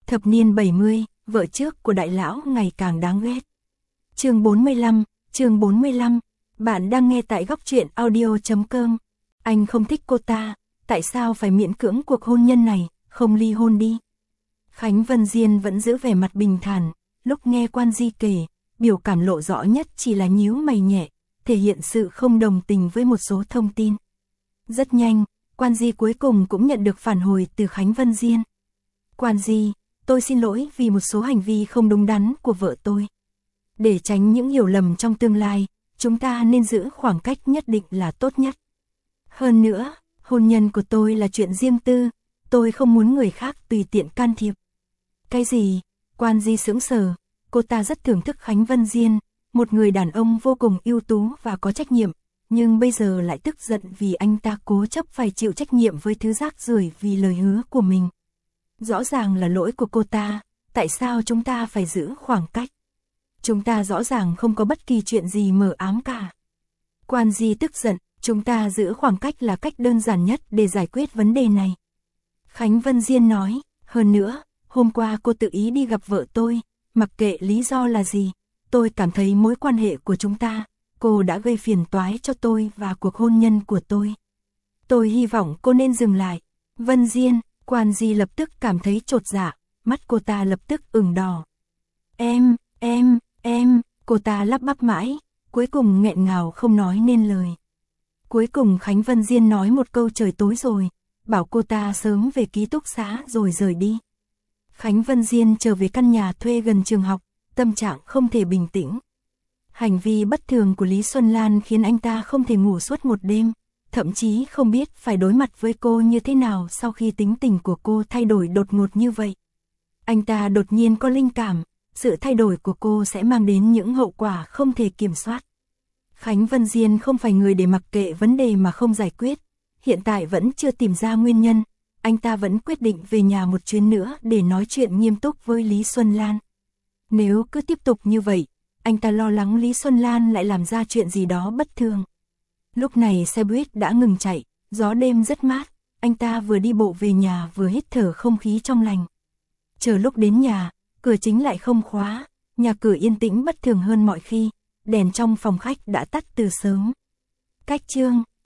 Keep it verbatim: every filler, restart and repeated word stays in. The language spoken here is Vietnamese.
Thập niên bảy mươi, vợ trước của đại lão ngày càng đáng ghét. Chương bốn mươi lăm, chương bốn mươi lăm, bạn đang nghe tại góc truyện audio chấm com. Anh không thích cô ta, tại sao phải miễn cưỡng cuộc hôn nhân này, không ly hôn đi. Khánh Vân Diên vẫn giữ vẻ mặt bình thản, lúc nghe Quan Di kể, biểu cảm lộ rõ nhất chỉ là nhíu mày nhẹ, thể hiện sự không đồng tình với một số thông tin. Rất nhanh, Quan Di cuối cùng cũng nhận được phản hồi từ Khánh Vân Diên. Quan Di, tôi xin lỗi vì một số hành vi không đúng đắn của vợ tôi. Để tránh những hiểu lầm trong tương lai, chúng ta nên giữ khoảng cách nhất định là tốt nhất. Hơn nữa, hôn nhân của tôi là chuyện riêng tư, tôi không muốn người khác tùy tiện can thiệp. Cái gì? Quan Di sững sờ, cô ta rất thưởng thức Khánh Vân Diên, một người đàn ông vô cùng ưu tú và có trách nhiệm, nhưng bây giờ lại tức giận vì anh ta cố chấp phải chịu trách nhiệm với thứ rác rưởi vì lời hứa của mình. Rõ ràng là lỗi của cô ta, tại sao chúng ta phải giữ khoảng cách? Chúng ta rõ ràng không có bất kỳ chuyện gì mờ ám cả. Quan Di tức giận, chúng ta giữ khoảng cách là cách đơn giản nhất để giải quyết vấn đề này. Khánh Vân Diên nói, hơn nữa, hôm qua cô tự ý đi gặp vợ tôi, mặc kệ lý do là gì, tôi cảm thấy mối quan hệ của chúng ta, cô đã gây phiền toái cho tôi và cuộc hôn nhân của tôi. Tôi hy vọng cô nên dừng lại. Vân Diên, Quan Di lập tức cảm thấy chột dạ, mắt cô ta lập tức ửng đỏ. Em, em, em, cô ta lắp bắp mãi, cuối cùng nghẹn ngào không nói nên lời. Cuối cùng Khánh Vân Diên nói một câu trời tối rồi, bảo cô ta sớm về ký túc xá rồi rời đi. Khánh Vân Diên trở về căn nhà thuê gần trường học, tâm trạng không thể bình tĩnh. Hành vi bất thường của Lý Xuân Lan khiến anh ta không thể ngủ suốt một đêm, thậm chí không biết phải đối mặt với cô như thế nào sau khi tính tình của cô thay đổi đột ngột như vậy. Anh ta đột nhiên có linh cảm, sự thay đổi của cô sẽ mang đến những hậu quả không thể kiểm soát. Khánh Vân Diên không phải người để mặc kệ vấn đề mà không giải quyết, hiện tại vẫn chưa tìm ra nguyên nhân, anh ta vẫn quyết định về nhà một chuyến nữa để nói chuyện nghiêm túc với Lý Xuân Lan. Nếu cứ tiếp tục như vậy, anh ta lo lắng Lý Xuân Lan lại làm ra chuyện gì đó bất thường. Lúc này xe buýt đã ngừng chạy, gió đêm rất mát, anh ta vừa đi bộ về nhà vừa hít thở không khí trong lành. Chờ lúc đến nhà, cửa chính lại không khóa, nhà cửa yên tĩnh bất thường hơn mọi khi, đèn trong phòng khách đã tắt từ sớm. Cách chương